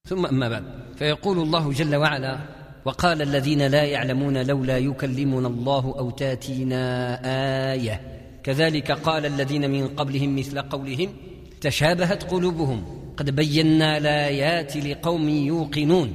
ثم أما بعد، فيقول الله جل وعلا: وقال الذين لا يعلمون لولا يكلمنا الله أو تاتينا آية كذلك قال الذين من قبلهم مثل قولهم تشابهت قلوبهم قد بينا الآيات لقوم يوقنون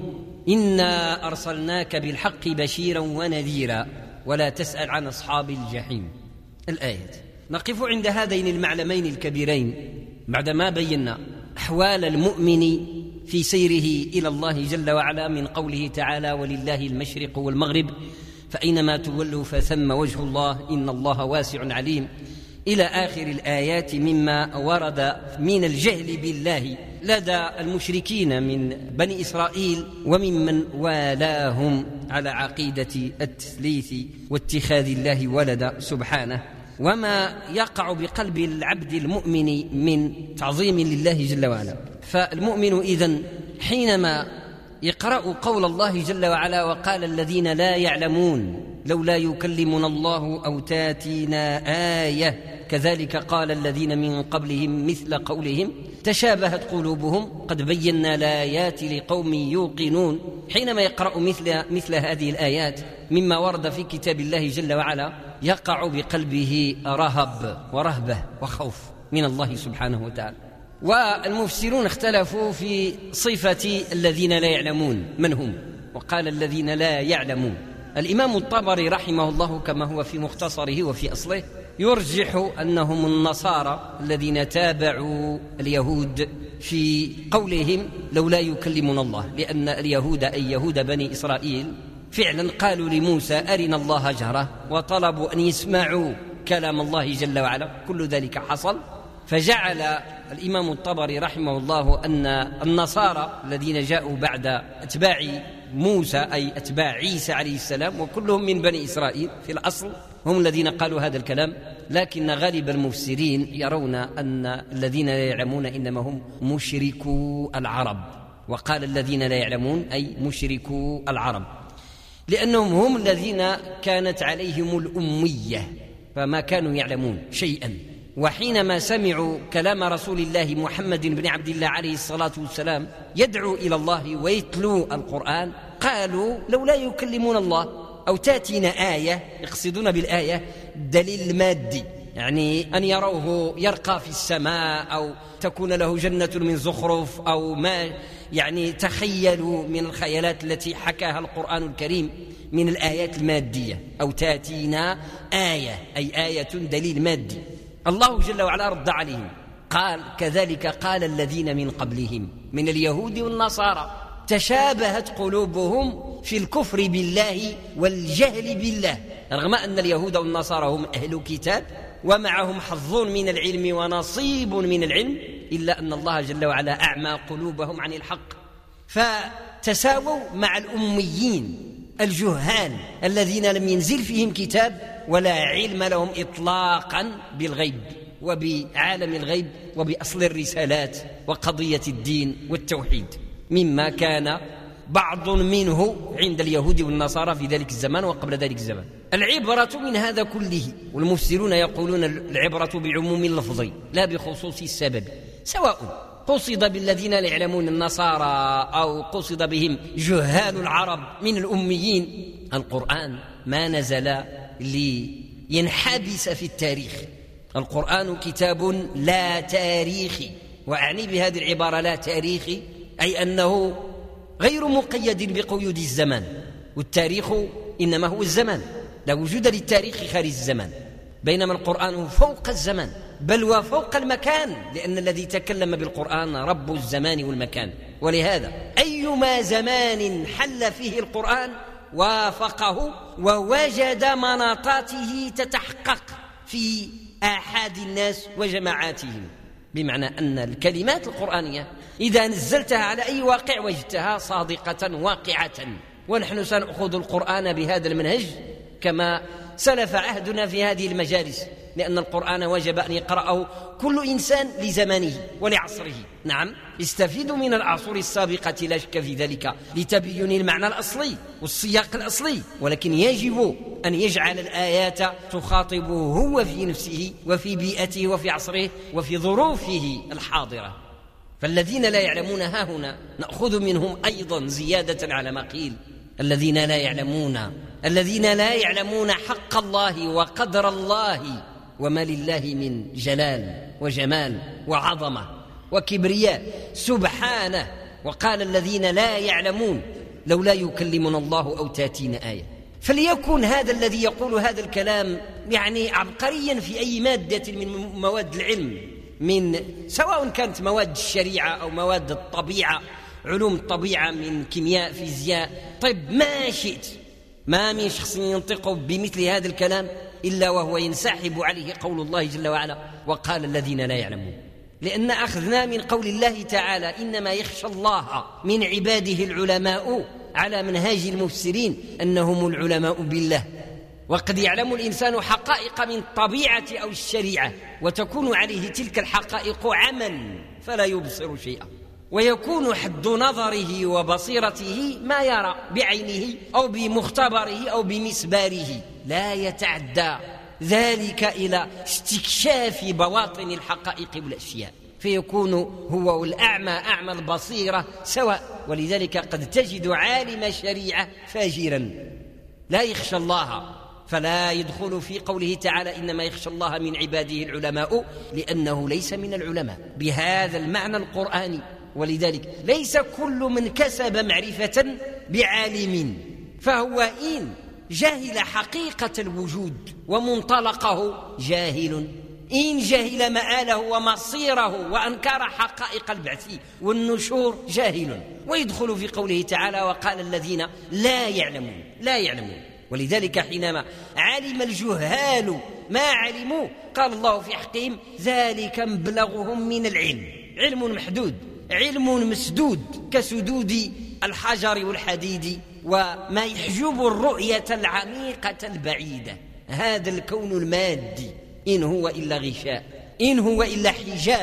إنا أرسلناك بالحق بشيرا ونذيرا ولا تسأل عن أصحاب الجحيم. الآيات. نقف عند هذين المعلمين الكبيرين بعدما بينا أحوال المؤمن في سيره إلى الله جل وعلا من قوله تعالى: ولله المشرق والمغرب فأينما تولوا فثم وجه الله إن الله واسع عليم، إلى آخر الآيات مما ورد من الجهل بالله لدى المشركين من بني إسرائيل وممن والاهم على عقيدة التثليث واتخاذ الله ولدا سبحانه، وما يقع بقلب العبد المؤمن من تعظيم لله جل وعلا. فالمؤمن إذن حينما يقرأ قول الله جل وعلا: وقال الذين لا يعلمون لولا يكلمنا الله أو تاتينا آية كذلك قال الذين من قبلهم مثل قولهم تشابهت قلوبهم قد بينا الآيات لقوم يوقنون. حينما يقرأ مثل هذه الآيات مما ورد في كتاب الله جل وعلا يقع بقلبه رهب ورهبة وخوف من الله سبحانه وتعالى. والمفسرون اختلفوا في صفة الذين لا يعلمون من هم، وقال الذين لا يعلمون. الإمام الطبري رحمه الله كما هو في مختصره وفي أصله يرجح أنهم النصارى الذين تابعوا اليهود في قولهم لولا يكلمنا الله، لأن اليهود أي يهود بني إسرائيل فعلا قالوا لموسى أرنا الله جهرة وطلبوا أن يسمعوا كلام الله جل وعلا، كل ذلك حصل. فجعل الإمام الطبري رحمه الله أن النصارى الذين جاءوا بعد أتباع موسى أي أتباع عيسى عليه السلام وكلهم من بني إسرائيل في الأصل هم الذين قالوا هذا الكلام، لكن غالب المفسرين يرون أن الذين لا يعلمون إنما هم مشركو العرب. وقال الذين لا يعلمون أي مشركو العرب، لأنهم هم الذين كانت عليهم الأمية فما كانوا يعلمون شيئا. وحينما سمعوا كلام رسول الله محمد بن عبد الله عليه الصلاة والسلام يدعو إلى الله ويتلو القرآن قالوا لولا يكلمون الله أو تاتينا آية، يقصدون بالآية دليل مادي، يعني أن يروه يرقى في السماء أو تكون له جنة من زخرف أو ما يعني تخيلوا من الخيالات التي حكاها القرآن الكريم من الآيات المادية. أو تاتينا آية أي آية دليل مادي. الله جل وعلا رد عليهم قال كذلك قال الذين من قبلهم من اليهود والنصارى تشابهت قلوبهم في الكفر بالله والجهل بالله، رغم أن اليهود والنصارى هم أهل كتاب ومعهم حظ من العلم ونصيب من العلم، إلا أن الله جل وعلا أعمى قلوبهم عن الحق، فتساووا مع الأميين الجهال الذين لم ينزل فيهم كتاب ولا علم لهم إطلاقا بالغيب وبعالم الغيب وبأصل الرسالات وقضية الدين والتوحيد، مما كان بعض منه عند اليهود والنصارى في ذلك الزمان وقبل ذلك الزمان. العبرة من هذا كله، والمفسرون يقولون العبرة بعموم اللفظ لا بخصوص السبب، سواء قصد بالذين لا يعلمون النصارى أو قصد بهم جهال العرب من الأميين. القرآن ما نزل لينحبس في التاريخ، القرآن كتاب لا تاريخي، وأعني بهذه العبارة لا تاريخي أي أنه غير مقيد بقيود الزمان، والتاريخ إنما هو الزمان، لا وجود للتاريخ خارج الزمان، بينما القرآن فوق الزمان بل وفوق المكان، لأن الذي تكلم بالقرآن رب الزمان والمكان. ولهذا أيما زمان حل فيه القرآن وافقه ووجد مناطاته تتحقق في آحاد الناس وجماعاتهم، بمعنى أن الكلمات القرآنية إذا نزلتها على أي واقع وجدتها صادقة واقعة. ونحن سنأخذ القرآن بهذا المنهج كما سلف عهدنا في هذه المجالس، لأن القرآن وجب أن يقرأه كل إنسان لزمانه ولعصره. نعم، استفيدوا من العصور السابقة لا شك في ذلك لتبين المعنى الأصلي والسياق الأصلي، ولكن يجب أن يجعل الآيات تخاطبه هو في نفسه وفي بيئته وفي عصره وفي ظروفه الحاضرة. فالذين لا يعلمون ها هنا نأخذ منهم أيضا زيادة على ما قيل الذين لا يعلمون حق الله وقدر الله وما لله من جلال وجمال وعظمة وكبرياء سبحانه. وقال الذين لا يعلمون لولا يكلمنا الله أو تاتينا آية. فليكن هذا الذي يقول هذا الكلام يعني عبقريا في أي مادة من مواد العلم، من سواء كانت مواد الشريعة أو مواد الطبيعة، علوم الطبيعة، من كيمياء، فيزياء، طب ما شئت، ما من شخص ينطق بمثل هذا الكلام إلا وهو ينسحب عليه قول الله جل وعلا وقال الذين لا يعلمون. لأن أخذنا من قول الله تعالى إنما يخشى الله من عباده العلماء على منهاج المفسرين أنهم العلماء بالله. وقد يعلم الإنسان حقائق من الطبيعة أو الشريعة وتكون عليه تلك الحقائق عمى فلا يبصر شيئا، ويكون حد نظره وبصيرته ما يرى بعينه أو بمختبره أو بمسباره، لا يتعدى ذلك إلى استكشاف بواطن الحقائق والأشياء، فيكون هو والأعمى أعمى البصيرة سواء. ولذلك قد تجد عالم شريعة فاجرا لا يخشى الله، فلا يدخل في قوله تعالى إنما يخشى الله من عباده العلماء، لأنه ليس من العلماء بهذا المعنى القرآني. ولذلك ليس كل من كسب معرفة بعالم، فهو إن جاهل حقيقة الوجود ومنطلقه جاهل، إن جاهل مآله ومصيره وأنكر حقائق البعث والنشور جاهل. ويدخل في قوله تعالى وقال الذين لا يعلمون. ولذلك حينما علم الجهال ما علموا قال الله في حقهم ذلك مبلغهم من العلم، علم محدود، علم مسدود كسدود الحجر والحديد، وما يحجب الرؤية العميقة البعيدة. هذا الكون المادي إن هو إلا غشاء، إن هو إلا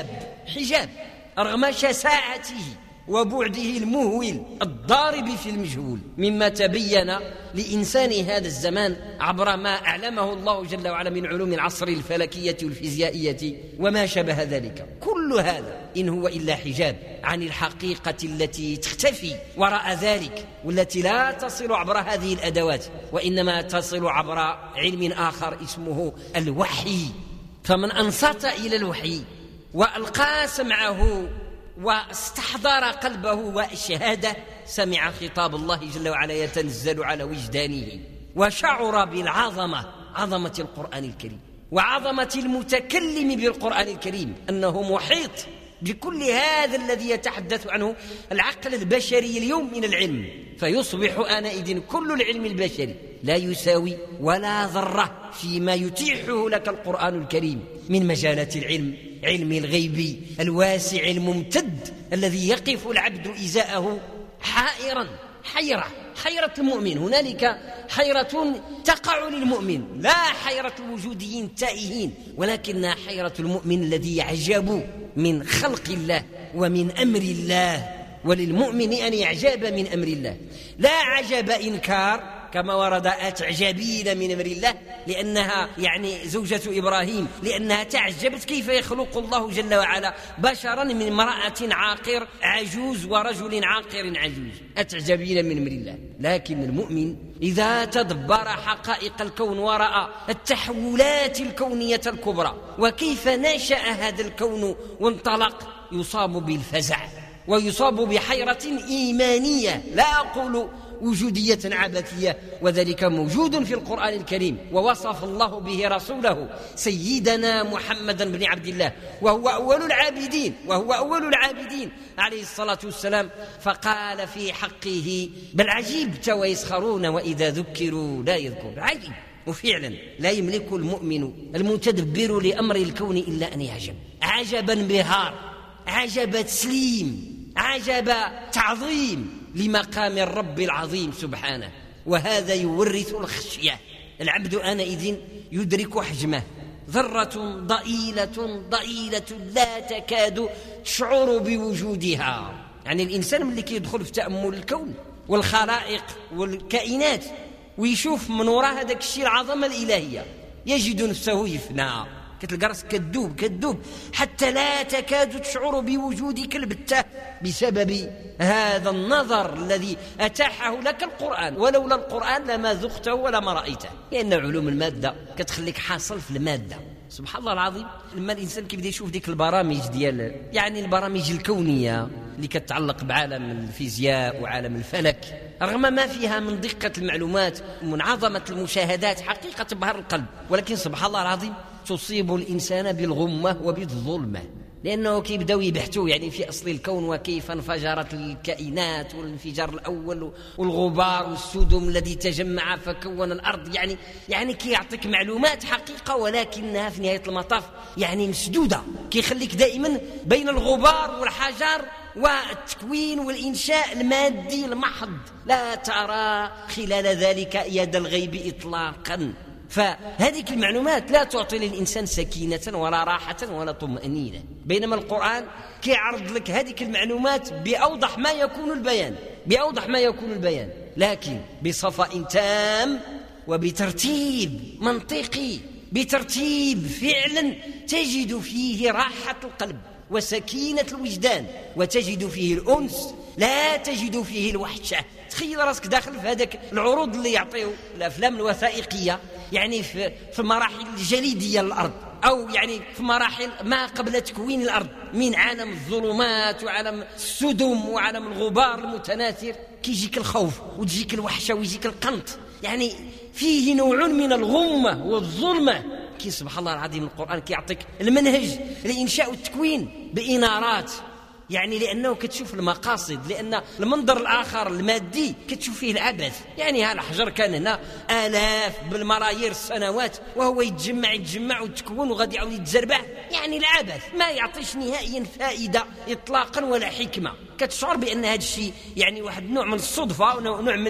حجاب رغم شساعته وبعده المهول الضارب في المجهول، مما تبين لإنسان هذا الزمان عبر ما أعلمه الله جل وعلا من علوم العصر الفلكية والفيزيائية وما شابه ذلك. كل هذا إن هو إلا حجاب عن الحقيقة التي تختفي وراء ذلك، والتي لا تصل عبر هذه الأدوات، وإنما تصل عبر علم آخر اسمه الوحي. فمن أنصت إلى الوحي وألقى سمعه واستحضر قلبه وشهاده سمع خطاب الله جل وعلا يتنزل على وجدانه، وشعر عظمة القرآن الكريم وعظمة المتكلم بالقرآن الكريم، أنه محيط بكل هذا الذي يتحدث عنه العقل البشري اليوم من العلم. فيصبح آنئذ كل العلم البشري لا يساوي ولا ذرة فيما يتيحه لك القرآن الكريم من مجالات العلم، علم الغيب الواسع الممتد الذي يقف العبد إزاءه حيرة المؤمن. هنالك حيرة تقع للمؤمن، لا حيرة الوجوديين التائهين، ولكنها حيرة المؤمن الذي يعجب من خلق الله ومن أمر الله. وللمؤمن أن يعجب من أمر الله، لا عجب إنكار كما ورد أتعجبين من أمر الله، لأنها يعني زوجة إبراهيم، لأنها تعجبت كيف يخلق الله جل وعلا بشرا من امرأة عاقر عجوز ورجل عاقر عجوز، أتعجبين من أمر الله. لكن المؤمن إذا تدبر حقائق الكون ورأى التحولات الكونية الكبرى وكيف نشأ هذا الكون وانطلق، يصاب بالفزع ويصاب بحيرة إيمانية، لا أقول وجودية عبثية، وذلك موجود في القرآن الكريم، ووصف الله به رسوله سيدنا محمد بن عبد الله وهو أول العابدين عليه الصلاة والسلام، فقال في حقه بل عجبت ويسخرون وإذا ذكروا لا يذكرون. عجيب، وفعلا لا يملك المؤمن المتدبر لأمر الكون إلا أن يعجب عجبا بهار، عجب تسليم، عجب تعظيم لمقام الرب العظيم سبحانه. وهذا يورث الخشية. العبد آنئذ يدرك حجمه، ذرة ضئيلة لا تكاد تشعر بوجودها. يعني الإنسان ملي يدخل في تأمل الكون والخلائق والكائنات ويشوف من وراء هذاك الشيء العظمة الإلهية، يجد نفسه يفنى كتلقى راسك كدوب حتى لا تكاد تشعر بوجودك البتة بسبب هذا النظر الذي أتاحه لك القرآن. ولولا القرآن لما ذقته ولا ما رأيته، لأن علوم المادة كتخليك حاصل في المادة. سبحان الله العظيم، لما الإنسان كيبدا يشوف ديك البرامج ديال يعني البرامج الكونية اللي كتتعلق بعالم الفيزياء وعالم الفلك، رغم ما فيها من دقة المعلومات ومن عظمة المشاهدات، حقيقة تبهر القلب، ولكن سبحان الله العظيم تصيب الإنسان بالغمة وبالظلمة، لأنه كيبداو يبحثوا يعني في أصل الكون وكيف انفجرت الكائنات والانفجار الأول والغبار والسدم الذي تجمع فكون الأرض. يعني كيعطيك معلومات حقيقة، ولكنها في نهاية المطاف يعني مسدودة، كيخليك دائما بين الغبار والحجر والتكوين والإنشاء المادي المحض، لا ترى خلال ذلك يد الغيب إطلاقا. فهذه المعلومات لا تعطي للإنسان سكينة ولا راحة ولا طمأنينة، بينما القرآن كيعرض لك هذه المعلومات بأوضح ما يكون البيان، لكن بصفاء تام وبترتيب منطقي، بترتيب فعلا تجد فيه راحة القلب وسكينة الوجدان، وتجد فيه الأنس، لا تجد فيه الوحشة. تخيل راسك داخل في هذاك العروض اللي يعطيه الأفلام الوثائقية، يعني في المراحل الجليدية للأرض، أو يعني في مراحل ما قبل تكوين الأرض، من عالم الظلمات وعالم السدم وعالم الغبار المتناثر، كيجيك الخوف وتجيك الوحشة ويجيك القنط، يعني فيه نوع من الغمة والظلمة. كي سبحان الله العظيم القرآن كيعطيك المنهج لإنشاء التكوين بإنارات، يعني لأنه كتشوف المقاصد، لأن المنظر الآخر المادي كتشوف فيه العبث. يعني هذا الحجر كان هنا آلاف بالملايير السنوات وهو يتجمع وتكون وغادي يعاود يتزربع، يعني العبث ما يعطيش نهائيا فائدة إطلاقا ولا حكمة. كتشعر بأن هذا الشيء يعني واحد نوع من الصدفة ونوع من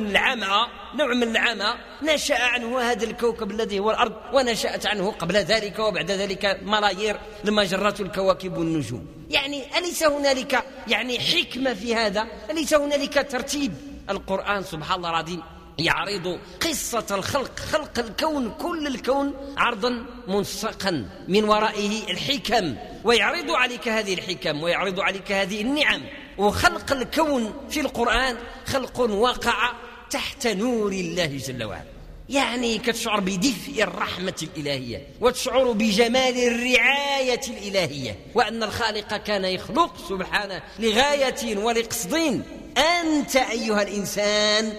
العمى نشأ عنه هذا الكوكب الذي هو الأرض، ونشأت عنه قبل ذلك وبعد ذلك ملايير المجرات والكواكب والنجوم. يعني أليس هنالك يعني حكمة في هذا؟ أليس هنالك ترتيب؟ القرآن سبحان الله العظيم يعرض قصة الخلق، خلق الكون، كل الكون عرضا منسقا، من ورائه الحكم، ويعرض عليك هذه الحكم ويعرض عليك هذه النعم. وخلق الكون في القرآن خلق وقع تحت نور الله جل وعلا، يعني كتشعر بدفء الرحمة الإلهية، وتشعر بجمال الرعاية الإلهية، وأن الخالق كان يخلق سبحانه لغاية ولقصد. أنت أيها الإنسان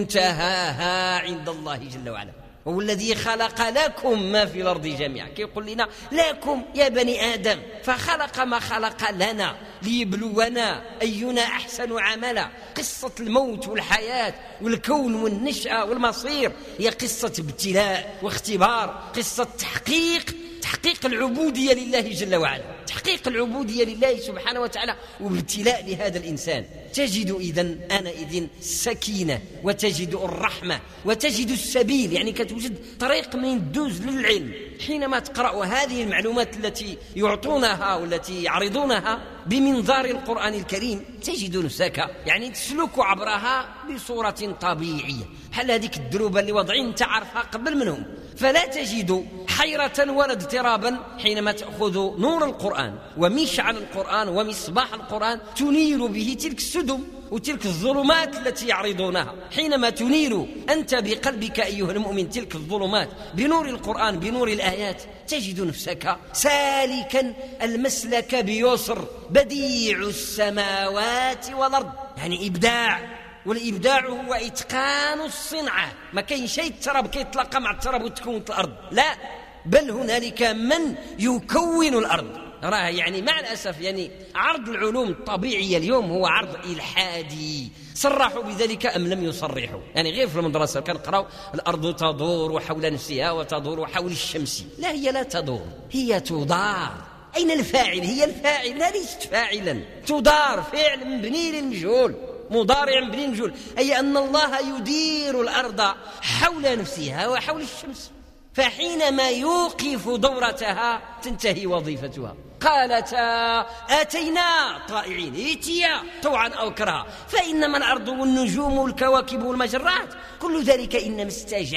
منتهاها عند الله جل وعلا، هو الذي خلق لكم ما في الأرض جميعا، كيقول لنا لكم يا بني آدم، فخلق ما خلق لنا ليبلونا أينا أحسن عملا. قصة الموت والحياة والكون والنشأة والمصير هي قصة ابتلاء واختبار، قصة تحقيق العبودية لله جل وعلا، تحقيق العبودية لله سبحانه وتعالى، وابتلاء لهذا الإنسان. تجد آنئذ السكينة، وتجد الرحمة، وتجد السبيل، يعني كتوجد طريق من الدوز للعلم حينما تقرأ هذه المعلومات التي يعطونها والتي يعرضونها بمنظار القرآن الكريم. تجد نفسك يعني تسلك عبرها بصورة طبيعية، بحال هذيك الدروبة اللي وضعين تعرفها قبل منهم، فلا تجد حيرة ولا اضطرابا حينما تأخذ نور القرآن ومشعل القرآن ومصباح القرآن تنير به تلك السدم وتلك الظلمات التي يعرضونها. حينما تنير أنت بقلبك أيها المؤمن تلك الظلمات بنور القرآن بنور الآيات، تجد نفسك سالكا المسلك بيسر، بديع السماوات والأرض، يعني إبداع، والإبداع هو إتقان الصنعة. ما كاين شيء التراب كيتلاقى مع التراب وتكون الأرض، لا، بل هنالك من يكون الأرض. راه يعني مع الأسف يعني عرض العلوم الطبيعية اليوم هو عرض إلحادي، صرحوا بذلك أم لم يصرحوا. يعني غير في المدرسة كنقراو الأرض تدور حول نفسها وتدور حول الشمس، لا، هي لا تدور، هي تدار. أين الفاعل؟ هي الفاعل، لا، ليست فاعلا. تدار فعل مبني للمجهول، مضارع مبني للمجهول، أي أن الله يدير الأرض حول نفسها وحول الشمس. فحينما يوقف دورتها تنتهي وظيفتها. قالتا آتينا طائعين، ائتيا طوعا أو كرها، فإنما الأرض والنجوم والكواكب والمجرات كل ذلك إنما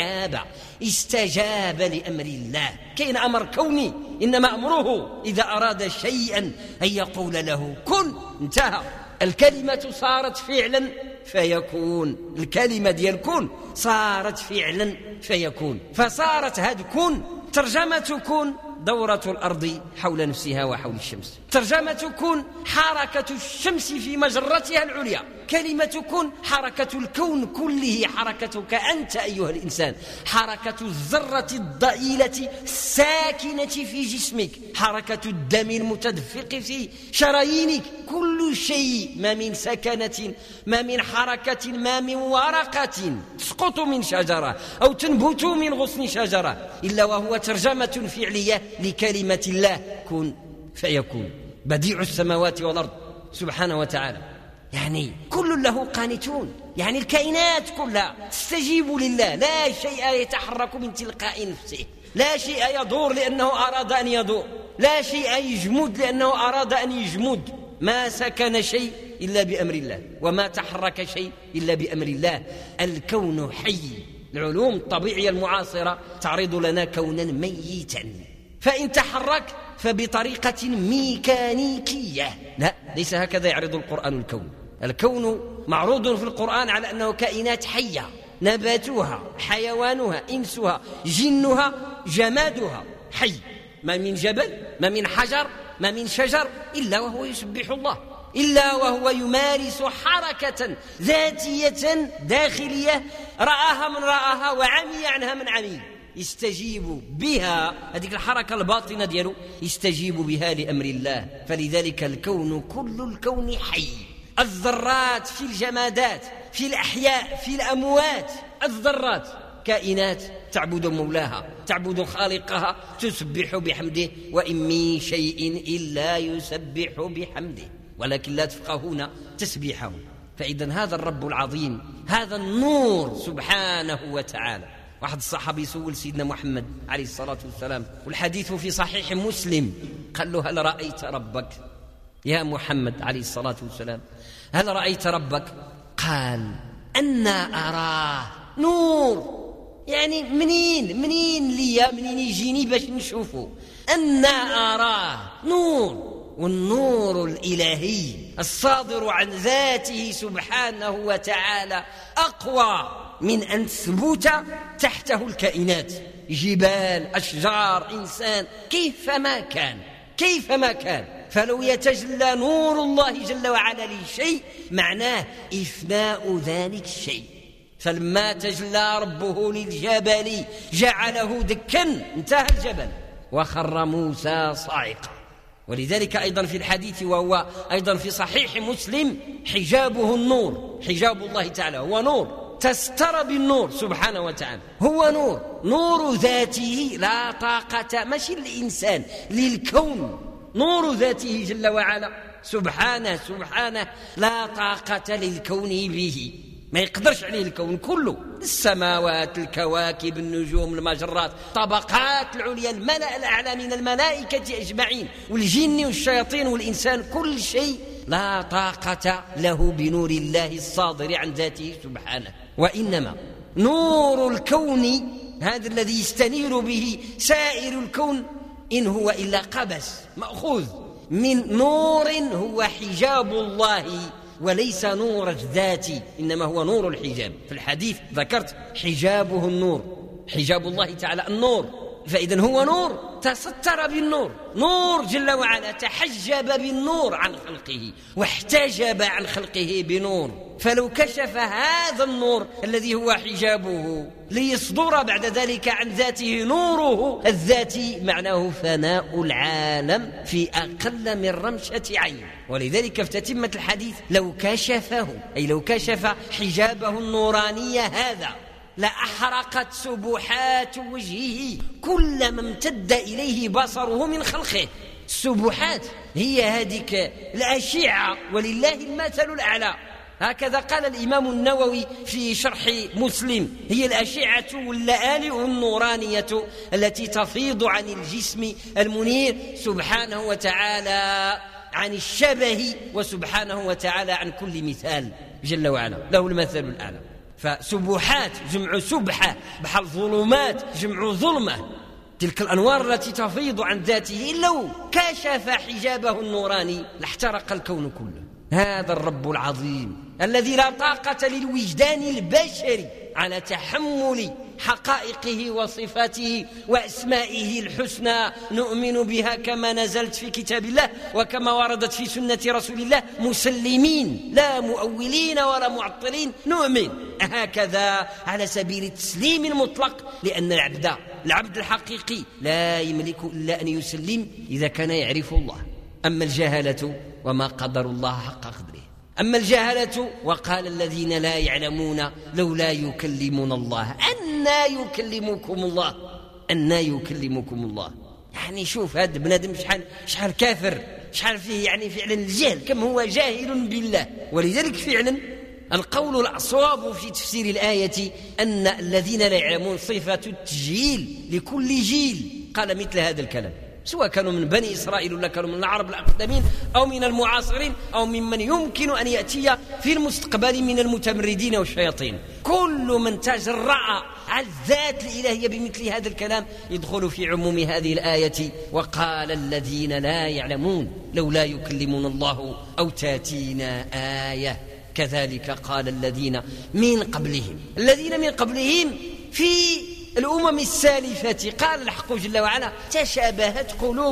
استجاب لأمر الله. كاين أمر كوني، إنما أمره إذا أراد شيئا أن يقول له كن، انتهى. الكلمة صارت فعلا فيكون، الكلمة ديال كن صارت فعلا فيكون، فصارت هاد كن ترجمة كن دورة الأرض حول نفسها وحول الشمس، ترجمة كن حركة الشمس في مجرتها العليا، كلمة كن حركة الكون كله، حركتك أنت أيها الإنسان، حركة الذرة الضئيلة الساكنة في جسمك، حركة الدم المتدفق في شرايينك، كل شيء، ما من سكنة، ما من حركة، ما من ورقة تسقط من شجرة أو تنبت من غصن شجرة إلا وهو ترجمة فعلية لكلمة الله كن فيكون. بديع السماوات والأرض سبحانه وتعالى، يعني كل له قانتون، يعني الكائنات كلها تستجيب لله، لا شيء يتحرك من تلقاء نفسه، لا شيء يدور لأنه أراد أن يدور، لا شيء يجمد لأنه أراد أن يجمد، ما سكن شيء إلا بأمر الله، وما تحرك شيء إلا بأمر الله. الكون حي. العلوم الطبيعية المعاصرة تعرض لنا كونا ميتا، فإن تحرك فبطريقة ميكانيكية، لا، ليس هكذا يعرض القرآن الكون. الكون معروض في القرآن على أنه كائنات حية، نباتها، حيوانها، إنسها، جنها، جمادها حي، ما من جبل، ما من حجر، ما من شجر إلا وهو يسبح الله، إلا وهو يمارس حركة ذاتية داخلية رآها من رآها وعمي عنها من عمي، يستجيب بها، هذه الحركة الباطنة ديالو يستجيب بها لأمر الله. فلذلك الكون كل الكون حي، الذرات في الجمادات، في الأحياء، في الأموات، الذرات كائنات تعبد مولاها، تعبد خالقها، تسبح بحمده، وإن من شيء إلا يسبح بحمده ولكن لا تفقهون تسبيحه. فإذا هذا الرب العظيم، هذا النور سبحانه وتعالى. واحد الصحابي سول سيدنا محمد عليه الصلاة والسلام، والحديث في صحيح مسلم، قال له هل رأيت ربك يا محمد عليه الصلاة والسلام؟ هل رأيت ربك؟ قال أنا أراه نور، يعني منين ليا، منين يجيني باش نشوفه؟ أنا أراه نور، والنور الإلهي الصادر عن ذاته سبحانه وتعالى أقوى من أن تثبت تحته الكائنات، جبال، أشجار، إنسان، كيفما كان. فلو يتجلى نور الله جل وعلا لشيء معناه إفناء ذلك الشيء. فلما تجلى ربه للجبل جعله دكا، انتهى الجبل وخر موسى صاعقا. ولذلك أيضا في الحديث، وهو أيضا في صحيح مسلم، حجابه النور، حجاب الله تعالى هو نور، تستر بالنور سبحانه وتعالى، هو نور ذاته، لا طاقة، ماشي الإنسان، للكون، نور ذاته جل وعلا سبحانه لا طاقة للكون به، ما يقدرش عليه الكون كله، السماوات، الكواكب، النجوم، المجرات، طبقات العليا، الملأ الأعلى من الملائكة أجمعين، والجن والشياطين والإنسان، كل شيء لا طاقة له بنور الله الصادر عن ذاته سبحانه. وإنما نور الكون هذا الذي يستنير به سائر الكون إن هو إلا قبس مأخوذ من نور هو حجاب الله، وليس نور الذات، إنما هو نور الحجاب. في الحديث ذكرت حجابه النور، حجاب الله تعالى النور، فإذا هو نور تستر بالنور، نور جل وعلا تحجب بالنور عن خلقه واحتجب عن خلقه بنور. فلو كشف هذا النور الذي هو حجابه ليصدر بعد ذلك عن ذاته نوره الذاتي، معناه فناء العالم في أقل من رمشة عين. ولذلك في تتمة الحديث لو كشفه، أي لو كشف حجابه النوراني هذا، لأحرقت سبحات وجهه كلما امتد إليه بصره من خلقه. السبحات هي هذه الأشعة، ولله المثل الأعلى، هكذا قال الإمام النووي في شرح مسلم: هي الأشعة واللآلئ النورانية التي تفيض عن الجسم المنير سبحانه وتعالى عن الشبه، وسبحانه وتعالى عن كل مثال جل وعلا، له المثل الأعلى. فسبحات جمع سبحة، بحال ظلمات جمع ظلمة. تلك الأنوار التي تفيض عن ذاته لو كشف حجابه النوراني لاحترق الكون كله. هذا الرب العظيم الذي لا طاقة للوجدان البشري على تحمل حقائقه وصفاته وأسمائه الحسنى، نؤمن بها كما نزلت في كتاب الله وكما وردت في سنة رسول الله مسلمين، لا مؤولين ولا معطلين، نؤمن هكذا على سبيل التسليم المطلق، لأن العبد الحقيقي لا يملك إلا أن يسلم إذا كان يعرف الله. أما الجهلة وما قدر الله حق قدره، أما الجهلة وقال الذين لا يعلمون لولا يكلمون الله، أنى يكلمكم الله. يعني شوف هذا بنادم شحال كافر، شحال فيه يعني فعلا الجهل، كم هو جاهل بالله. ولذلك فعلا القول الأصواب في تفسير الآية أن الذين لا يعلمون صفة التجهيل لكل جيل قال مثل هذا الكلام، سواء كانوا من بني إسرائيل ولا كانوا من العرب الأقدمين أو من المعاصرين أو ممن يمكن أن يأتي في المستقبل من المتمردين والشياطين. كل من تجرأ على الذات الإلهية بمثل هذا الكلام يدخل في عموم هذه الآية: وقال الذين لا يعلمون لولا يكلمون الله أو تاتينا آية كذلك قال الذين من قبلهم في الأمم السالفة. قال الحق جل وعلا: تشابهت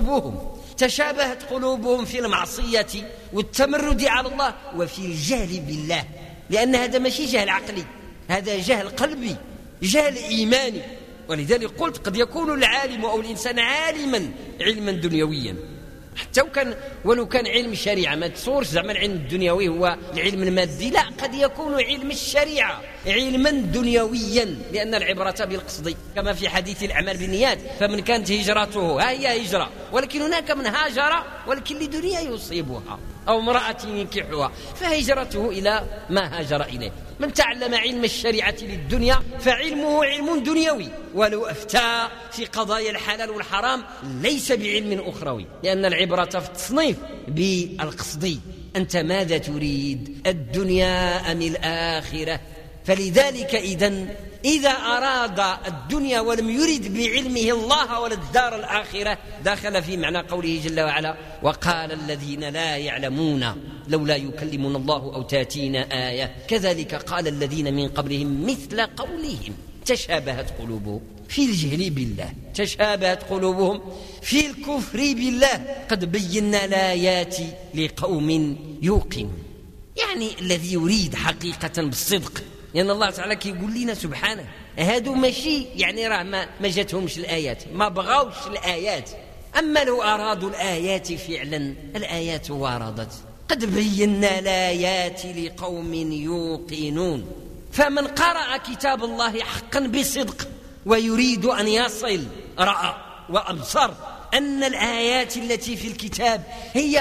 قلوبهم في المعصية والتمرد على الله وفي الجهل بالله، لأن هذا ماشي جهل عقلي، هذا جهل قلبي، جهل إيماني. ولذلك قلت قد يكون العالم أو الإنسان عالما علما دنيويا، حتى ولو كان علم الشريعة، ما تصورش زعما العلم الدنيوي هو العلم المادي، لا، قد يكون علم الشريعة علما دنيويا، لأن العبرة بالقصد، كما في حديث الأعمال بالنيات: فمن كانت هجرته هي هجرة، ولكن هناك من هاجر ولكن لدنيا يصيبها أو امرأة ينكحها فهجرته إلى ما هاجر إليه. من تعلم علم الشريعة للدنيا فعلمه علم دنيوي، ولو أفتى في قضايا الحلال والحرام ليس بعلم أخروي، لأن العبرة في التصنيف بالقصد. أنت ماذا تريد، الدنيا أم الآخرة؟ فلذلك إذا أراد الدنيا ولم يرد بعلمه الله ولا الدار الآخرة دخل في معنى قوله جل وعلا: وقال الذين لا يعلمون لولا يكلمون الله أو تاتينا آية كذلك قال الذين من قبلهم مثل قولهم تشابهت قلوبهم في الجهل بالله، تشابهت قلوبهم في الكفر بالله، قد بينا الآيات لقوم يوقنون. يعني الذي يريد حقيقة بالصدق، لأن الله تعالى كيقول لنا سبحانه هادو ماشي يعني راه ما جاتهمش الآيات، ما بغاوش الآيات، أما لو أرادوا الآيات فعلا الآيات واردت، قد بينا الآيات لقوم يوقنون. فمن قرأ كتاب الله حقا بصدق ويريد أن يصل رأى وأبصر أن الآيات التي في الكتاب هي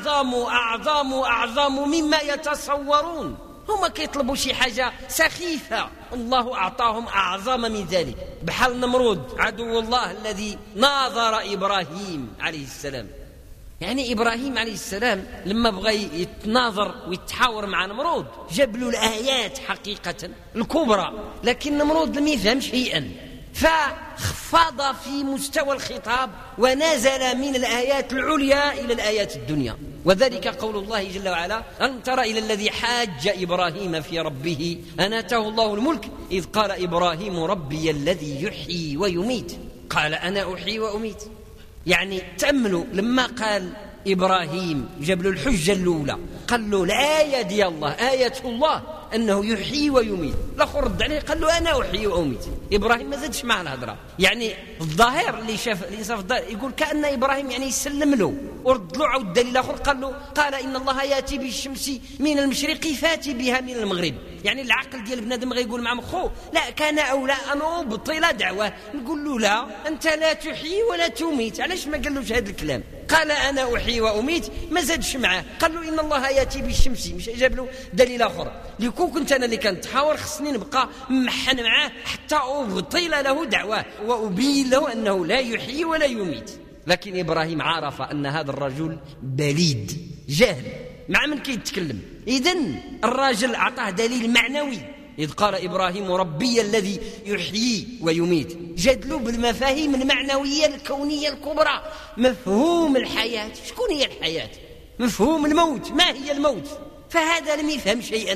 أعظم مما يتصورون. هما كيطلبوا شي حاجة سخيفة، الله أعطاهم أعظم من ذلك، بحال نمرود عدو الله الذي ناظر إبراهيم عليه السلام. يعني إبراهيم عليه السلام لما بغى يتناظر ويتحاور مع نمرود جاب له الآيات حقيقة الكبرى، لكن نمرود لم يفهم شيئا، فخفض في مستوى الخطاب ونزل من الآيات العليا إلى الآيات الدنيا. وذلك قول الله جل وعلا: ألم تر إلى الذي حاج إبراهيم في ربه أن آتاه الله الملك إذ قال إبراهيم ربي الذي يحيي ويميت. قال أنا أحيي وأميت. يعني تأملوا لما قال إبراهيم جاب له الحجة الأولى، قال له الآية دي الله، آية الله أنه يحيي ويميت، الآخر رد عليه قال له أنا أحيي وأميت. إبراهيم ما زادش مع الهضرة. يعني الظاهر اللي شاف الإنسان في الظاهر يقول كأن إبراهيم يعني يسلم له، ورد له عود دليل آخر قال إن الله يأتي بالشمس من المشرق فاتي بها من المغرب. يعني العقل ديال بنادم غيقول مع مخو لا كان أولى أن أبطل دعوة. نقول له لا، أنت لا تحيي ولا تميت. علاش ما قالوش هذا الكلام؟ قال أنا أحيي وأميت، ما زادش معاه. قال له إن الله يأتي بالشمس، مش جاب له دليل آخر. لكون كنت أنا اللي كنتحاور خصني نبقى محن معاه حتى أبطل له دعوة وأبين له أنه لا يحيي ولا يميت. لكن إبراهيم عرف أن هذا الرجل بليد جاهل مع من كيتكلم. إذن الراجل أعطاه دليل معنوي إذ قال إبراهيم ربي الذي يحيي ويميت. جدلوا بالمفاهيم المعنوية الكونية الكبرى. مفهوم الحياة، شكون هي الحياة؟ مفهوم الموت، ما هي الموت؟ فهذا لم يفهم شيئا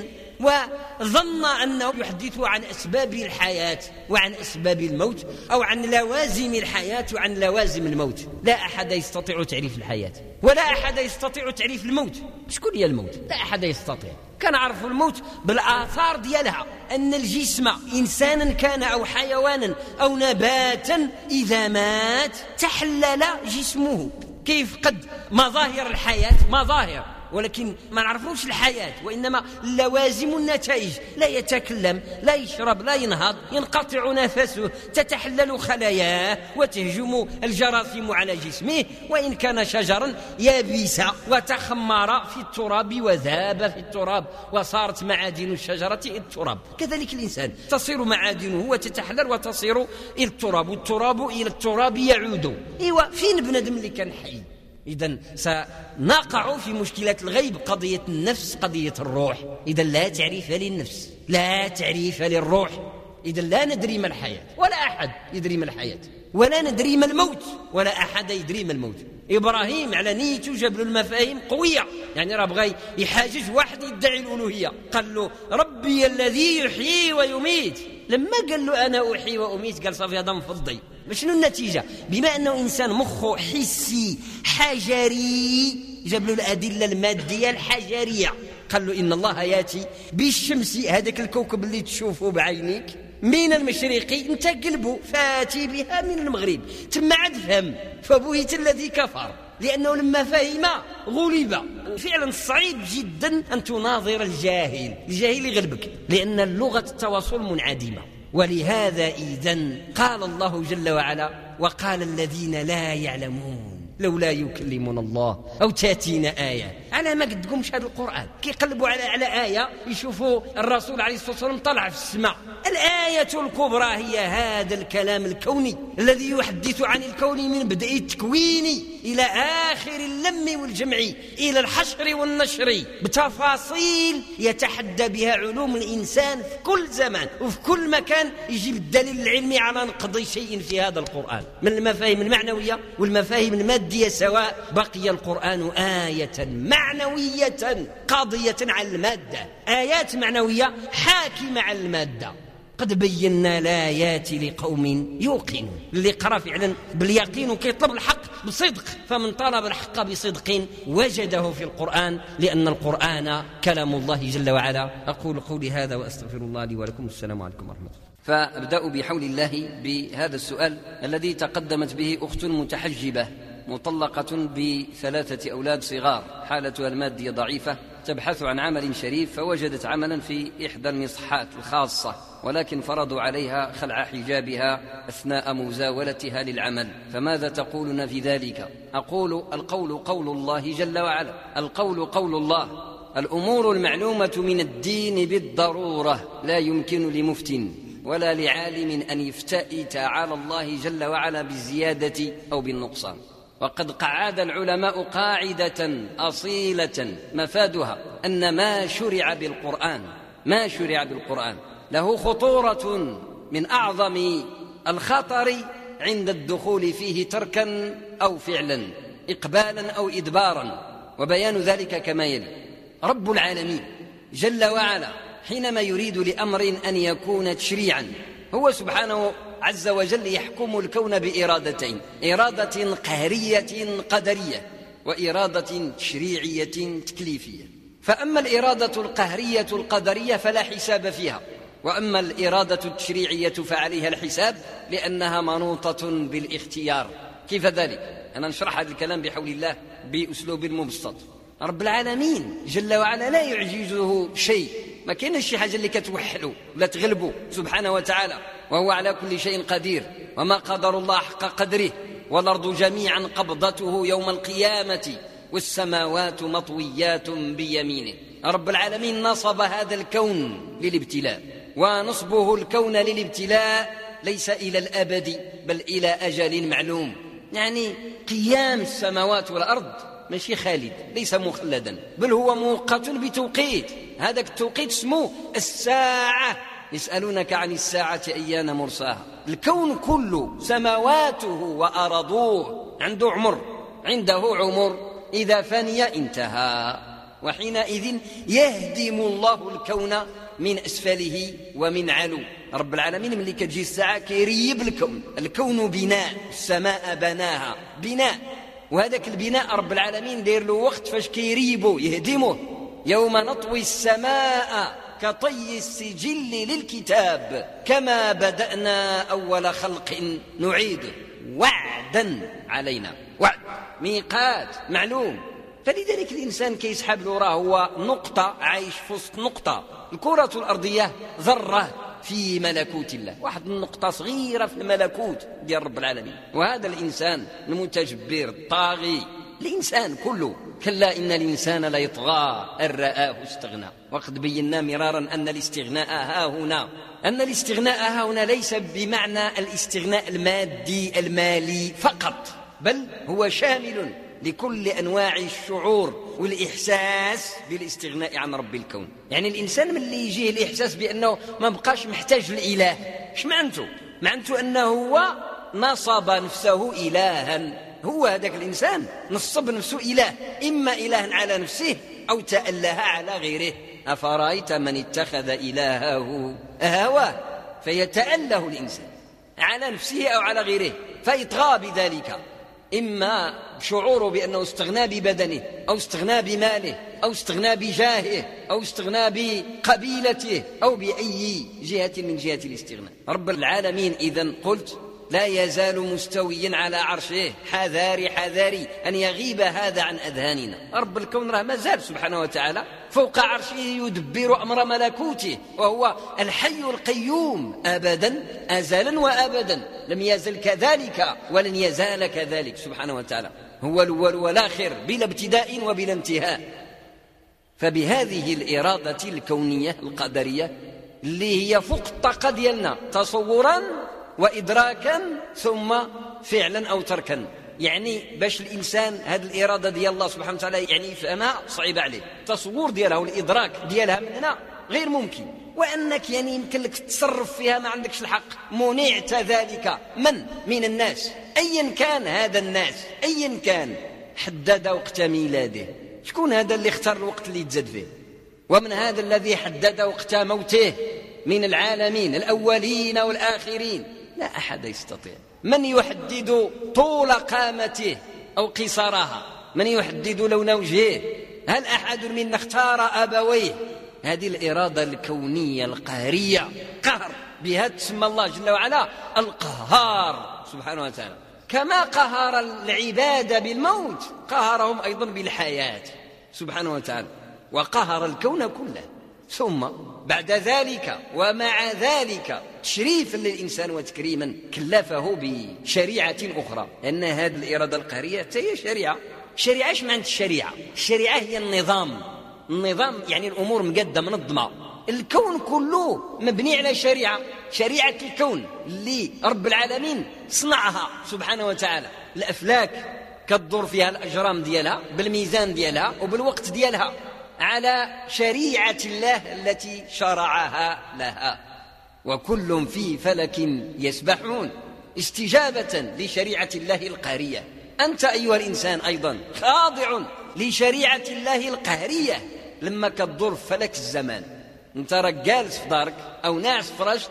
وظن أنه يحدث عن أسباب الحياة وعن أسباب الموت، أو عن لوازم الحياة وعن لوازم الموت. لا أحد يستطيع تعريف الحياة ولا أحد يستطيع تعريف الموت. شكون هي الموت؟ لا أحد يستطيع. كان عرف الموت بالآثار ديالها، أن الجسم إنسانا كان أو حيوانا أو نباتا إذا مات تحلل جسمه. كيف قد مظاهر الحياة مظاهر، ولكن ما نعرفوش الحياة، وإنما لوازم النتائج. لا يتكلم، لا يشرب، لا ينهض، ينقطع نفسه، تتحلل خلاياه وتهجم الجراثيم على جسمه، وإن كان شجرا يابس وتخمر في التراب وذاب في التراب وصارت معادن الشجرة إلى التراب. كذلك الإنسان تصير معادنه وتتحلل وتصير إلى التراب، والتراب إلى التراب يعود. إيوه، فين بنادم اللي كان حي؟ إذن سنقع في مشكلة الغيب، قضية النفس، قضية الروح. إذن لا تعريف للنفس، لا تعريف للروح. إذن لا ندري ما الحياة، ولا أحد يدري ما الحياة، ولا ندري ما الموت، ولا أحد يدري ما الموت. إبراهيم على نيته جاب له المفاهيم قوية. يعني راه بغى يحاجج واحد يدعي الألوهية، قال له ربي الذي يحيي ويميت. لما قال له أنا أحيي وأميت قال صافي هذا مفضي. شنو النتيجة؟ بما أنه إنسان مخه حسي حجري، جاب له الأدلة المادية الحجرية. قال له إن الله ياتي بالشمس، هذاك الكوكب اللي تشوفه بعينيك، من المشرق، انت قلبه فاتي بها من المغرب. ثم عاد فهم فبهت الذي كفر، لأنه لما فهم غلب. فعلا صعيب جدا أن تناظر الجاهل يغلبك، لأن اللغة التواصل منعدمة. ولهذا إذن قال الله جل وعلا وقال الذين لا يعلمون لولا يكلمنا الله أو تاتينا آية. على ما قد تقومش هذا القرآن كيقلبوا على آية، يشوفوا الرسول عليه الصلاة والسلام طلع في السماء. الآية الكبرى هي هذا الكلام الكوني الذي يحدث عن الكون من بدء التكوين إلى آخر اللم والجمع إلى الحشر والنشر، بتفاصيل يتحدى بها علوم الإنسان في كل زمان وفي كل مكان. يجيب الدليل العلمي على نقضي شيء في هذا القرآن من المفاهيم المعنوية والمفاهيم المادية، سواء بقي القرآن آية معنوية قاضية على المادة، آيات معنوية حاكمة على المادة. قد بينا الآيات لقوم يوقنون. اللي قرأ فعلا باليقين وكيطلب الحق بصدق، فمن طلب الحق بصدق وجده في القرآن، لأن القرآن كلام الله جل وعلا. أقول قولي هذا وأستغفر الله لي ولكم. السلام عليكم ورحمة الله. فأبدأ بحول الله بهذا السؤال الذي تقدمت به أخت متحجبة مطلقة ب3 أولاد صغار، حالتها المادية ضعيفة، تبحث عن عمل شريف، فوجدت عملا في إحدى المصحات الخاصة، ولكن فرضوا عليها خلع حجابها أثناء مزاولتها للعمل. فماذا تقولون في ذلك؟ أقول القول قول الله جل وعلا، القول قول الله. الأمور المعلومة من الدين بالضرورة لا يمكن لمفت ولا لعالم أن يفتئت على الله جل وعلا بالزيادة أو بالنقصان. وقد قعد العلماء قاعدة أصيلة مفادها أن ما شرع بالقرآن له خطورة من أعظم الخطر عند الدخول فيه تركا أو فعلا، إقبالا أو إدبارا. وبيان ذلك كما يلي: رب العالمين جل وعلا حينما يريد لأمر أن يكون تشريعا، هو سبحانه عز وجل يحكم الكون بإرادتين: إرادة قهرية قدرية، وإرادة تشريعية تكليفية. فأما الإرادة القهرية القدرية فلا حساب فيها، وأما الإرادة التشريعية فعليها الحساب، لأنها منوطة بالاختيار. كيف ذلك؟ أنا نشرح هذا الكلام بحول الله بأسلوب مبسط. رب العالمين جل وعلا لا يعجزه شيء، ما كاينش شي حاجة اللي كتوحلو ولا تغلبه سبحانه وتعالى، وهو على كل شيء قدير. وما قدر الله حق قدره، والأرض جميعا قبضته يوم القيامة والسماوات مطويات بيمينه. رب العالمين نصب هذا الكون للابتلاء، ونصبه الكون للابتلاء ليس إلى الأبد بل إلى أجل معلوم. يعني قيام السماوات والأرض ماشي خالد، ليس مخلدا، بل هو مؤقت بتوقيت. هذا التوقيت اسمه الساعة. يسألونك عن الساعة أيان مرساها. الكون كله سماواته وأرضوه عنده عمر إذا فني انتهى، وحينئذ يهدم الله الكون من أسفله ومن علو. رب العالمين ملي كتجي الساعة كيريب الكون بناء، السماء بناها بناء، وهذاك البناء رب العالمين داير له وقت فاش كيريبه يهدمه. يوم نطوي السماء كطي السجل للكتاب كما بدأنا أول خلق نعيده وعدا علينا. وعد ميقات معلوم. فلذلك الإنسان كيسحب له راه هو نقطة عايش في وسط نقطة. الكرة الأرضية ذرة في ملكوت الله، واحد النقطة صغيرة في الملكوت ديال رب العالمين. وهذا الإنسان المتجبر الطاغي، الإنسان كله. كلا إن الإنسان لا يطغى أن رآه استغنى. وقد بينا مرارا أن الاستغناء ها هنا ليس بمعنى الاستغناء المادي المالي فقط، بل هو شامل لكل أنواع الشعور والإحساس بالاستغناء عن رب الكون. يعني الإنسان من اللي يجيه الإحساس بأنه ما بقاش محتاج لإله، ايش معنته أنه هو نصب نفسه إلها. هو هذاك الإنسان نصب نفسه إله، إما إله على نفسه أو تأله على غيره. أفرأيت من اتخذ إلهه هواه فيتأله الإنسان على نفسه أو على غيره فيطغى بذلك، إما شعوره بأنه استغنى ببدنه أو استغنى بماله أو استغنى بجاهه أو استغنى بقبيلته أو بأي جهة من جهة الاستغناء. رب العالمين إذن قلت لا يزال مستويا على عرشه. حذاري أن يغيب هذا عن أذهاننا. رب الكون راه مازال سبحانه وتعالى فوق عرشه يدبر أمر ملكوته، وهو الحي القيوم أبدا أزلا وأبدا، لم يزل كذلك ولن يزال كذلك سبحانه وتعالى. هو الأول والآخر بلا ابتداء وبلا انتهاء. فبهذه الإرادة الكونية القدرية اللي هي فوق الطاقة ديالنا تصورا وإدراكا ثم فعلا أو تركا. يعني باش الإنسان هذه الإرادة ديال الله سبحانه وتعالى يعني يفهمها صعيب عليه، التصور ديالها والإدراك ديالها من هنا غير ممكن، وأنك يعني يمكن لك تتصرف فيها ما عندكش الحق. منعت ذلك من الناس أيا كان هذا الناس، أيا كان حدد وقت ميلاده. شكون هذا اللي اختار الوقت اللي يتزاد فيه؟ ومن هذا الذي حدد وقت موته من العالمين الأولين والآخرين؟ لا أحد يستطيع. من يحدد طول قامته أو قصرها؟ من يحدد لون وجهه؟ هل أحد منا اختار أبويه؟ هذه الإرادة الكونية القهرية، قهر بها تسمى الله جل وعلا القهار سبحانه وتعالى. كما قهر العباد بالموت قهرهم أيضا بالحياة سبحانه وتعالى، وقهر الكون كله. ثم بعد ذلك ومع ذلك تشريفا للإنسان وتكريما كلفه بشريعة أخرى، أن هذه الإرادة القهرية هي شريعة. ايش معنى الشريعة؟ الشريعة هي النظام يعني الأمور مقدة منظمة. الكون كله مبني على شريعة الكون اللي رب العالمين صنعها سبحانه وتعالى. الأفلاك كتدور فيها الأجرام ديالها بالميزان ديالها وبالوقت ديالها على شريعة الله التي شرعها لها، وكل في فلك يسبحون استجابة لشريعة الله القهرية. أنت أيها الإنسان أيضا خاضع لشريعة الله القهرية لما كتدور فلك الزمان. أنت جالس في دارك أو ناعس في فرشك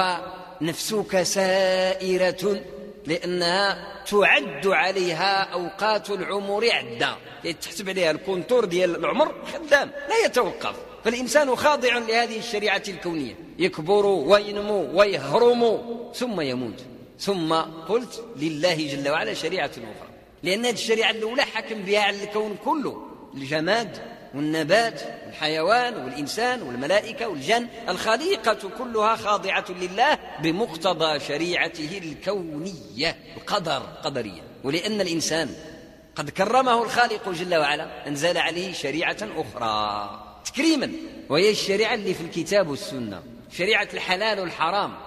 ونفسك سائرة، لأنها تعد عليها أوقات العمر عدة، تحسب عليها الكونتور ديال العمر خدام لا يتوقف. فالإنسان خاضع لهذه الشريعة الكونية، يكبر وينمو ويهرم ثم يموت. ثم قلت لله جل وعلا شريعة أخرى. لأن هذه الشريعة الأولى حكم بها على الكون كله، الجماد والنبات والحيوان والإنسان والملائكة والجن، الخليقة كلها خاضعة لله بمقتضى شريعته الكونية قدرية. ولأن الإنسان قد كرمه الخالق جل وعلا أنزل عليه شريعة أخرى تكريما، وهي الشريعة اللي في الكتاب والسنة، شريعة الحلال والحرام،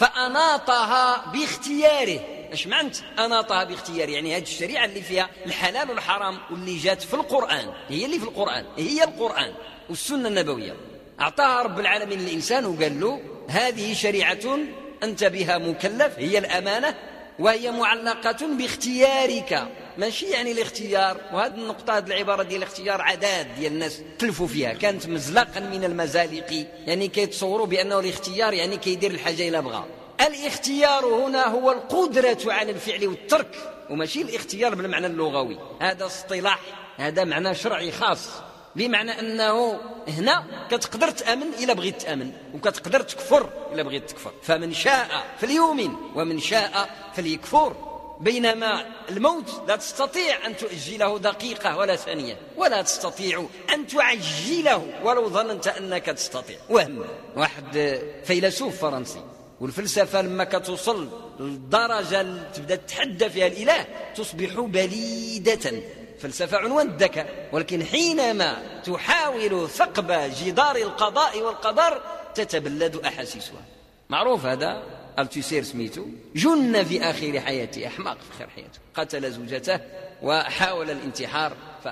فأناطها باختياره. ايش معنت أناطها باختياره؟ يعني هذه الشريعة اللي فيها الحلال والحرام واللي جات في القرآن، هي اللي في القرآن، هي القرآن والسنة النبوية، أعطاها رب العالمين للإنسان وقال له هذه شريعة أنت بها مكلف، هي الأمانة، وهي معلقة باختيارك، ماشي يعني الاختيار. وهذه النقطة، هذه العبارة ديال الاختيار عداد ديال الناس تلفوا فيها، كانت مزلقا من المزالق، يعني كيتصوروا بأنه الاختيار يعني كيدير الحاجة إلى بغى. الاختيار هنا هو القدرة على الفعل والترك، وماشي الاختيار بالمعنى اللغوي، هذا اصطلاح، هذا معنى شرعي خاص، بمعنى أنه هنا كتقدر تأمن إلا بغيت تأمن، وكتقدر تكفر إلا بغيت تكفر، فمن شاء فليؤمن ومن شاء فليكفر. بينما الموت لا تستطيع أن تؤجله دقيقة ولا ثانية، ولا تستطيع أن تعجله ولو ظننت أنك تستطيع. وهم واحد فيلسوف فرنسي، والفلسفة لما كتوصل للدرجة اللي تبدأ تتحدى فيها الإله تصبح بليدة. فلسفة عنوان الذكاء، ولكن حينما تحاول ثقب جدار القضاء والقدر تتبلد أحاسيسها. معروف هذا، التوسير سميته، جن في آخر حياته، أحمق في آخر حياته، قتل زوجته وحاول الانتحار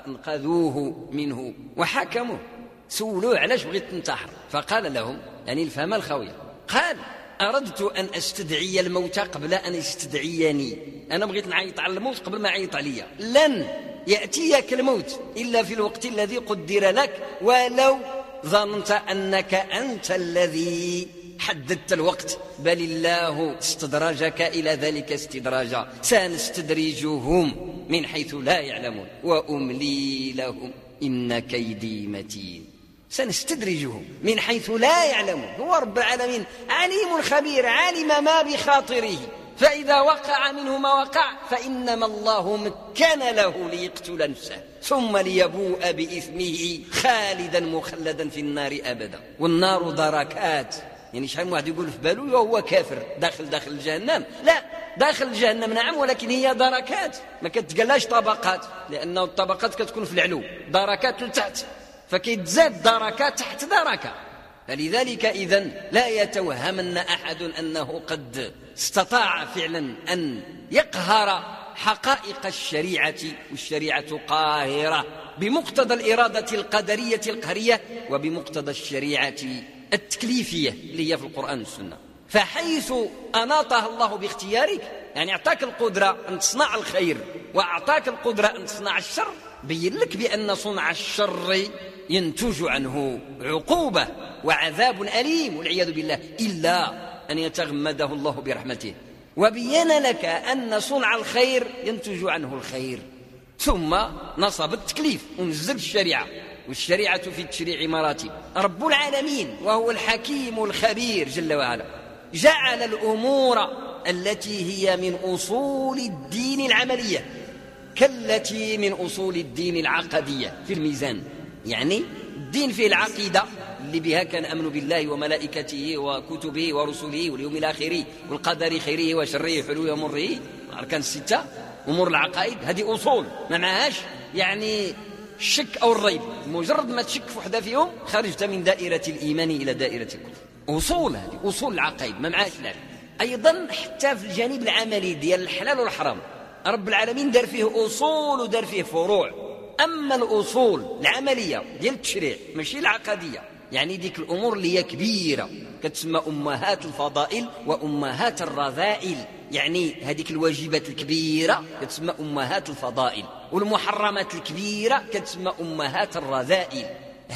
فأنقذوه منه وحكموه. سولوه علاش بغيت تنتحر؟ فقال لهم، يعني الفهم الخوية، قال أردت أن أستدعي الموت قبل أن يستدعيني، أنا بغيت نعيط على الموت قبل ما يعيط عليا. لن يأتيك الموت إلا في الوقت الذي قدر لك، ولو ظننت أنك أنت الذي حددت الوقت، بل الله استدرجك إلى ذلك استدراجا، سنستدرجهم من حيث لا يعلمون وأملي لهم إن كيدي متين. سنستدرجهم من حيث لا يعلمون. هو رب العالمين عليم خبير، علم ما بخاطره، فإذا وقع منه ما وقع فإنما الله مكن له ليقتل نفسه ثم ليبوء بإثمه خالدا مخلدا في النار أبدا. والنار دركات، يعني شحال من واحد يقول في باله هو كافر داخل جهنم، لا، داخل جهنم نعم، ولكن هي دركات، ما كتقلاش طبقات، لأن الطبقات كتكون في العلو، دركات لتحت، فكيتزاد دركات تحت دركة. فلذلك إذن لا يتوهمن أحد أنه قد استطاع فعلا أن يقهر حقائق الشريعة، والشريعة قاهرة بمقتضى الإرادة القدرية القهرية وبمقتضى الشريعة التكليفية اللي هي في القرآن والسنة. فحيث أناطها الله باختيارك، يعني أعطاك القدرة أن تصنع الخير وأعطاك القدرة أن تصنع الشر، بين لك بأن صنع الشر ينتج عنه عقوبة وعذاب أليم والعياذ بالله، إلا أن يتغمده الله برحمته، وبين لك أن صنع الخير ينتج عنه الخير، ثم نصب التكليف ونزل الشريعة. والشريعة في التشريع مراتب. رب العالمين وهو الحكيم الخبير جل وعلا جعل الأمور التي هي من أصول الدين العملية كالتي من أصول الدين العقدية في الميزان. يعني الدين فيه العقيدة اللي بها كان أمن بالله وملائكته وكتبه ورسله واليوم الآخر والقدر خيره وشره حلوه ومره، الأركان الستة، أمور العقائد، هذه أصول ما معهاش يعني الشك أو الريب، مجرد ما تشك في وحدة فيهم خرجت من دائرة الإيمان إلى دائرة الكفر. أصول، هذه أصول العقائد ما معهاش لعب. أيضا حتى في الجانب العملي ديال الحلال والحرام رب العالمين دار فيه أصول ودار فيه فروع. أما الأصول العملية ديال التشريع ماشي العقدية، يعني ديك الأمور اللي هي كبيرة كتسمى أمهات الفضائل وأمهات الرذائل، يعني هذيك الواجبات الكبيرة كتسمى أمهات الفضائل، والمحرمات الكبيرة كتسمى أمهات الرذائل.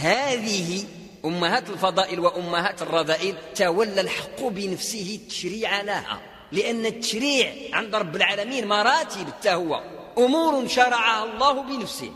هذه أمهات الفضائل وأمهات الرذائل تولى الحق بنفسه التشريع لها، لأن التشريع عند رب العالمين مراتب التهوى، أمور شرعها الله بنفسه،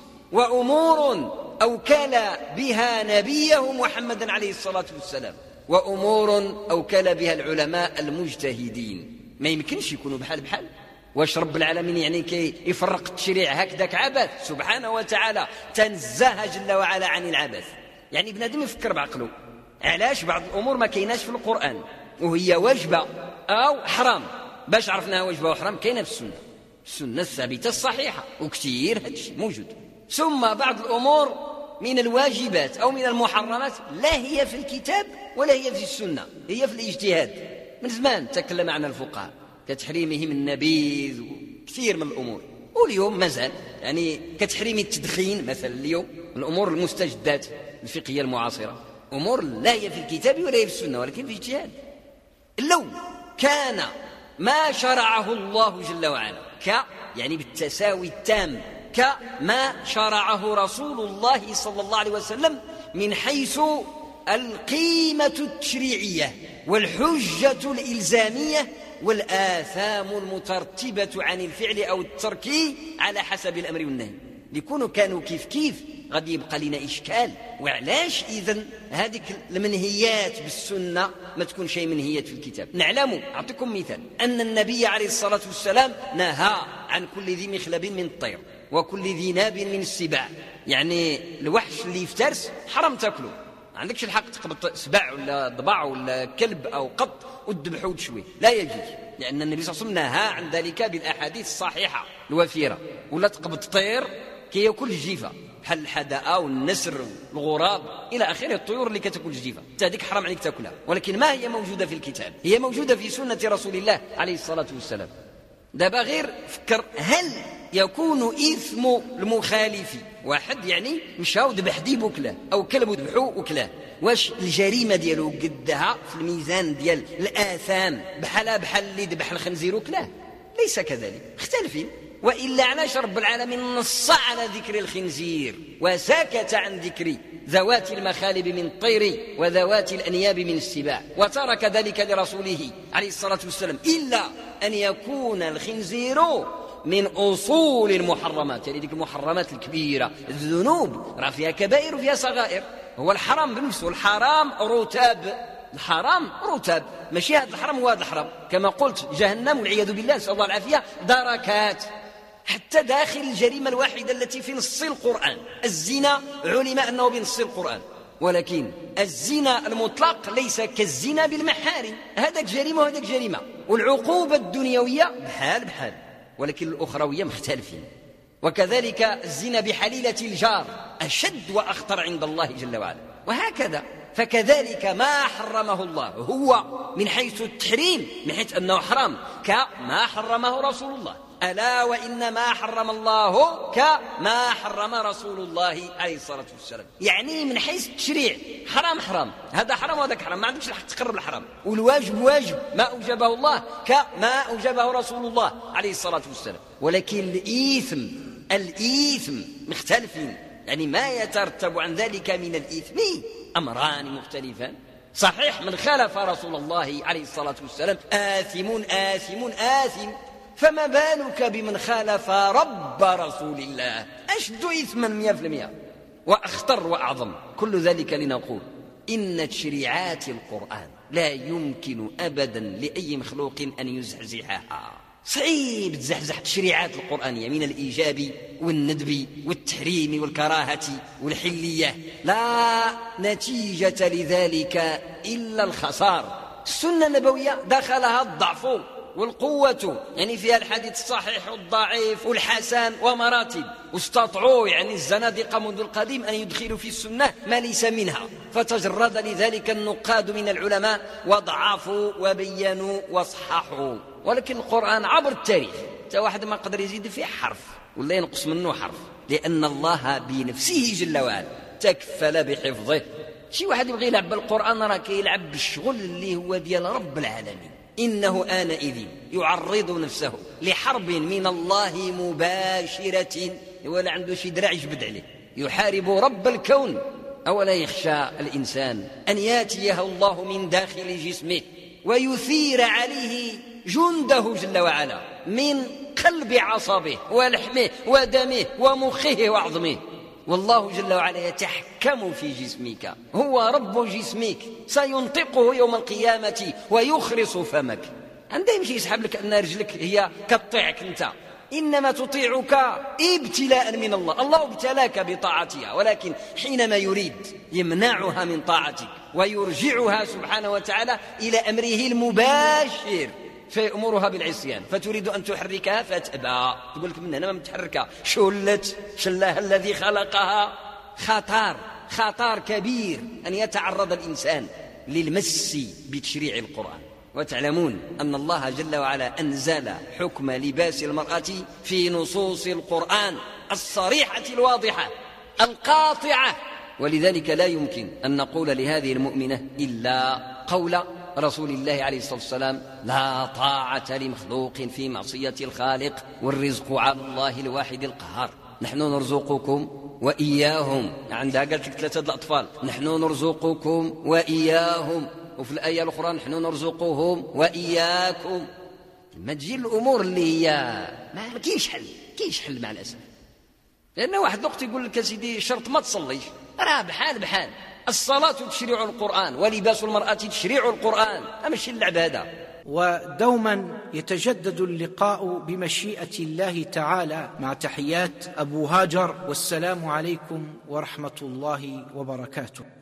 وأمور أوكل بها نبيه محمد عليه الصلاة والسلام، وأمور أوكل بها العلماء المجتهدين. ما يمكنش يكونوا بحال واش رب العالمين يعني كي يفرق التشريع هكذاك عبث؟ سبحانه وتعالى تنزه جل وعلا عن العبث. يعني بنادم يفكر بعقله، علاش بعض الأمور ما كايناش في القرآن وهي واجبة أو حرام؟ باش عرفناها واجبة وحرام كاينة في السنة الثابتة الصحيحة، وكثير هذا الشيء موجود. ثم بعض الأمور من الواجبات أو من المحرمات لا هي في الكتاب ولا هي في السنة، هي في الاجتهاد. من زمان تكلم عن الفقهاء كتحريمهم النبيذ وكثير من الأمور، واليوم مازال يعني كتحريم التدخين مثلا. اليوم الأمور المستجدات الفقهية المعاصرة أمور لا هي في الكتاب ولا هي في السنة ولكن في اجتهاد. لو كان ما شرعه الله جل وعلا يعني بالتساوي التام كما شرعه رسول الله صلى الله عليه وسلم من حيث القيمة التشريعية والحجة الإلزامية والآثام المترتبة عن الفعل أو الترك على حسب الأمر والنهي، ليكونوا كانوا كيف غادي يبقى لنا إشكال. وعلاش إذن هذه المنهيات بالسنة ما تكون شيء منهيات في الكتاب؟ نعلم، أعطيكم مثال، أن النبي عليه الصلاة والسلام نهى عن كل ذي مخلب من الطير وكل ذي ناب من السباع. يعني الوحش اللي يفترس حرام تاكله، ما عندكش الحق تقبض سباع ولا ضبع ولا كلب أو قط وتذبحه وتشويه، لا يجوز، لأن النبي صلى الله عليه وسلم نهى عن ذلك بالأحاديث الصحيحة الوفيرة. ولا تقبض طير كي يأكل الجيفة بحال الحداء والنسر والغراب إلى آخره، الطيور اللي كتاكل الجيفة هذيك حرام عليك تاكلها، ولكن ما هي موجودة في الكتاب؟ هي موجودة في سنة رسول الله عليه الصلاة والسلام. دابا غير فكر، هل يكون إثم المخالف واحد يعني مشى وذبح ديب وكلاه أو كلب وذبحو وكلاه، واش الجريمة ديالو قدها في الميزان ديال الآثام بحال اللي ذبح الخنزير وكلاه؟ ليس كذلك، مختلفين. وإلا علاش رب العالمين نص على ذكر الخنزير وسكت عن ذكر ذوات المخالب من الطير وذوات الأنياب من السباع، وترك ذلك لرسوله عليه الصلاة والسلام، إلا أن يكون الخنزير من أصول المحرمات، يعني ذيك المحرمات الكبيرة، الذنوب راه فيها كبائر وفيها صغائر. هو الحرام بنفسه، الحرام رتاب، ماشي هذا الحرام هو هذا الحرام. كما قلت جهنم والعياذ بالله نسأل الله العافية دركات، حتى داخل الجريمة الواحدة التي في نص القرآن. الزنا علم أنه بنص القرآن، ولكن الزنا المطلق ليس كالزنا بالمحارم، هذاك جريمة وهذاك جريمة، والعقوبة الدنيوية بحال ولكن الأخروية مختلفين. وكذلك الزنا بحليلة الجار أشد وأخطر عند الله جل وعلا، وهكذا. فكذلك ما حرمه الله هو من حيث التحريم، من حيث أنه حرام، كما حرمه رسول الله. ألا وإن ما حرم الله كما حرم رسول الله عليه الصلاة والسلام. يعني من حيث التشريع حرام، هذا حرام وهذاك حرام، ما عندكش الحق تقرب الحرام. والواجب واجب، ما أوجبه الله كما أوجبه رسول الله عليه الصلاة والسلام. ولكن الإيثم مختلفين، يعني ما يترتب عن ذلك من الإثم أمران مختلفان. صحيح من خالف رسول الله عليه الصلاة والسلام آثم، فما بالك بمن خالف رب رسول الله؟ أشد إثما 100% وأخطر وأعظم. كل ذلك لنقول إن تشريعات القرآن لا يمكن أبدا لأي مخلوق أن يزحزحها. صعيب تزحزح التشريعات القرآنية من الإيجاب والندب والتحريم والكراهة والحلية، لا نتيجة لذلك إلا الخسار. السنة النبوية دخلها الضعف والقوة، يعني فيها الحديث الصحيح والضعيف والحسن ومراتب، واستطاعوا يعني الزنادقة منذ القديم أن يدخلوا في السنة ما ليس منها، فتجرد لذلك النقاد من العلماء وضعفوا وبينوا وصححوا. ولكن القرآن عبر التاريخ حتى واحد ما قدر يزيد فيه حرف ولا ينقص منه حرف، لأن الله بنفسه جل وعلا تكفل بحفظه. شي واحد يبغي يلعب بالقرآن راه كيلعب بالشغل اللي هو ديال رب العالمين. إنه آنئذ يعرض نفسه لحرب من الله مباشرة، ولا عنده شي دراع يجبد عليه، يحارب رب الكون. أولا يخشى الإنسان أن ياتيه الله من داخل جسمه ويثير عليه جنده جل وعلا من قلب عصبه ولحمه ودمه ومخه وعظمه، والله جل وعلا يتحكم في جسمك، هو رب جسمك، سينطقه يوم القيامة ويخرص فمك. عنده يمشي يسحب لك أن رجلك هي كتطيعك أنت، إنما تطيعك ابتلاء من الله. الله ابتلاك بطاعتها، ولكن حينما يريد يمنعها من طاعتك ويرجعها سبحانه وتعالى إلى أمره المباشر فيأمرها بالعصيان، فتريد أن تحركها فتأبى، تقول لك من هنا ما متحركة، شلها الذي خلقها. خطر كبير أن يتعرض الإنسان للمس بتشريع القرآن. وتعلمون أن الله جل وعلا أنزل حكم لباس المرأة في نصوص القرآن الصريحة الواضحة القاطعة، ولذلك لا يمكن أن نقول لهذه المؤمنة إلا قول رسول الله عليه الصلاة والسلام: لا طاعة لمخلوق في معصية الخالق، والرزق على الله الواحد القهار. نحن نرزقكم وإياهم، عندها قالت لك 3 الأطفال، نحن نرزقكم وإياهم، وفي الآية الأخرى نحن نرزقهم وإياكم. ما تجي الأمور اللي هي ما كاينش حل مع الأسف، لأن واحد الوقت يقول لك يا سيدي شرط ما تصليش، راه بحال الصلاة تشريع القرآن ولباس المرأة تشريع القرآن، ماشي اللعب هذا. ودوما يتجدد اللقاء بمشيئة الله تعالى، مع تحيات أبو هاجر، والسلام عليكم ورحمة الله وبركاته.